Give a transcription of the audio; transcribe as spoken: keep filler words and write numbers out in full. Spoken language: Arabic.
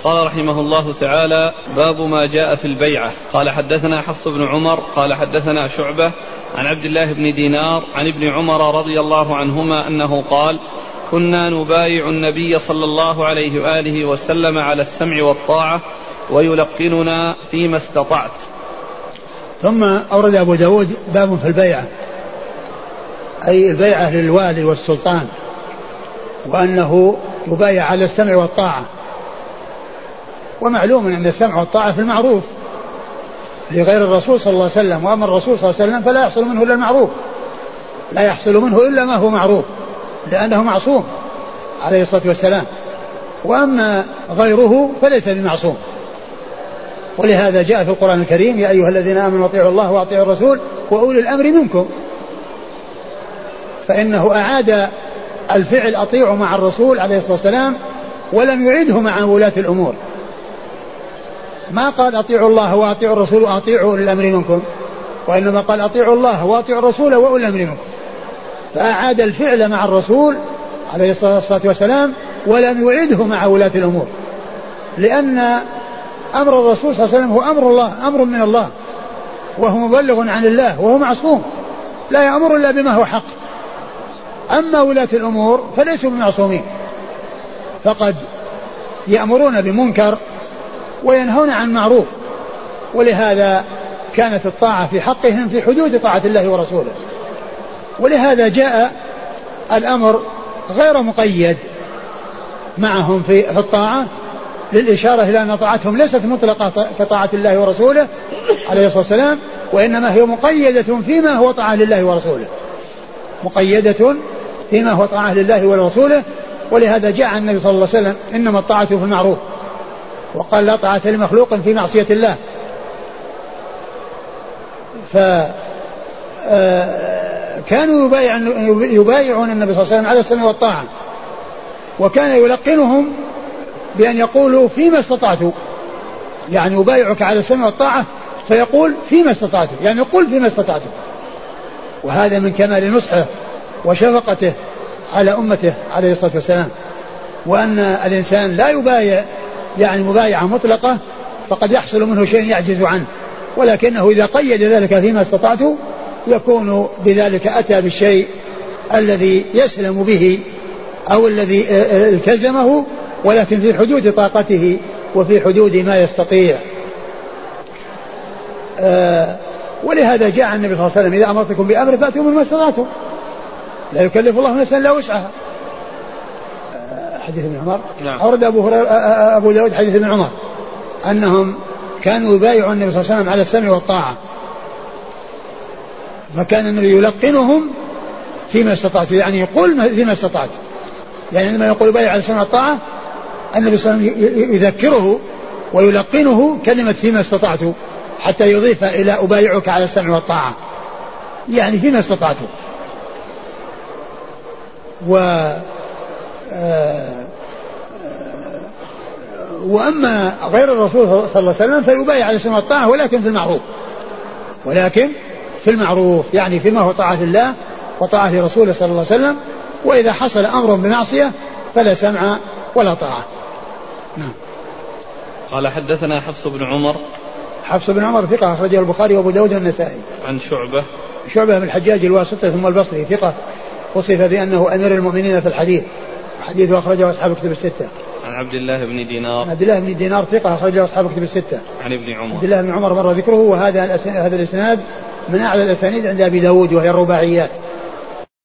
قال رحمه الله تعالى: باب ما جاء في البيعة. قال حدثنا حفص بن عمر قال حدثنا شعبة عن عبد الله بن دينار عن ابن عمر رضي الله عنهما أنه قال: كنا نبايع النبي صلى الله عليه وآله وسلم على السمع والطاعة ويلقننا فيما استطعت. ثم أورد أبو داود باب في البيعة، أي البيعة للوالي والسلطان، وأنه يبايع على السمع والطاعة. ومعلوم أن السمع والطاعة في المعروف لغير الرسول صلى الله عليه وسلم، وأما الرسول صلى الله عليه وسلم فلا يحصل منه إلا المعروف، لا يحصل منه إلا ما هو معروف، لأنه معصوم عليه الصلاة والسلام، وأما غيره فليس بمعصوم. ولهذا جاء في القرآن الكريم: يا أيها الذين آمنوا أطيعوا الله وأطيعوا الرسول وأولي الأمر منكم. فإنه أعاد الفعل أطيعوا مع الرسول عليه الصلاة والسلام ولم يعيده مع ولاة الأمور. ما قال أطيعوا الله وأطيعوا الرسول وأطيعوا أولي الأمر منكم، وإنما قال أطيعوا الله وأطيعوا الرسول وأولي الأمر منكم. فأعاد الفعل مع الرسول عليه الصلاة والسلام ولم يعيده مع ولاة الأمور، لأن أمر الرسول صلى الله عليه وسلم هو أمر الله، أمر من الله، وهو مبلغ عن الله، وهو معصوم لا يأمر إلا بما هو حق. أما ولاة الأمور فليسوا بمعصومين، فقد يأمرون بمنكر وينهون عن معروف، ولهذا كانت الطاعة في حقهم في حدود طاعة الله ورسوله. ولهذا جاء الأمر غير مقيد معهم في الطاعة، للإشارة إلى أن طاعتهم ليست مطلقة كطاعة الله ورسوله عليه الصلاة والسلام، وإنما هي مقيدة فيما هو طاعة لله ورسوله، مقيدة فيما هو طاعة لله ورسوله. ولهذا جاء النبي صلى الله عليه وسلم: إنما الطاعة في المعروف، وقال: لا طاعة لمخلوق في معصية الله. فكانوا يبايعون النبي صلى الله عليه وسلم على السمع والطاعة، وكان يلقنهم بأن يقولوا فيما استطعتوا، يعني يبايعك على السمع والطاعة فيقول فيما استطعتوا، يعني يقول فيما استطعتوا. وهذا من كمال نصحه وشفقته على أمته عليه الصلاة والسلام، وأن الإنسان لا يبايع يعني مبايعة مطلقة فقد يحصل منه شيء يعجز عنه، ولكنه إذا قيد ذلك فيما استطعته يكون بذلك أتى بالشيء الذي يسلم به أو الذي التزمه، ولكن في حدود طاقته وفي حدود ما يستطيع. آه ولهذا جاء النبي صلى الله عليه وسلم: إذا أمرتكم بأمر فأتوا مما استطعتم، لا يكلف الله نفسا إلا وسعها. آه حديث ابن عمر. نعم. أورد أبو, أبو داود حديث ابن عمر أنهم كانوا يبايعون النبي صلى الله عليه وسلم على السمع والطاعة، فكان النبي يلقنهم فيما استطعت، يعني يقول فيما استطعت، يعني عندما يقول بايع على السمع والطاعة النبي صلى الله عليه وسلم يذكره ويلقنه كلمة فيما استطعت، حتى يضيف إلى أبايعك على السمع والطاعة، يعني فيما استطعت. و وأما غير الرسول صلى الله عليه وسلم فيبايع على السمع والطاعة، ولكن في المعروف، ولكن في المعروف يعني فيما هو طاعة لله وطاعة لرسوله صلى الله عليه وسلم. وإذا حصل أمر بمعصية فلا سمع ولا طاعة. نعم. قال حدثنا حفص بن عمر. حفص بن عمر ثقة أخرجه البخاري وأبو داود والنسائي. عن شعبة. شعبة بن الحجاج الواسطي ثم البصري ثقة، وصف بأنه أمير المؤمنين في الحديث، حديثه أخرجه أصحاب الكتب الستة. عن عبد الله بن دينار. عن عبد الله بن دينار ثقة أخرجه أصحاب الكتب الستة. عن ابن عمر. عبد الله بن عمر مر ذكره، وهذا هذا الإسناد من أعلى الأسانيد عند أبي داود وهي الرباعيات.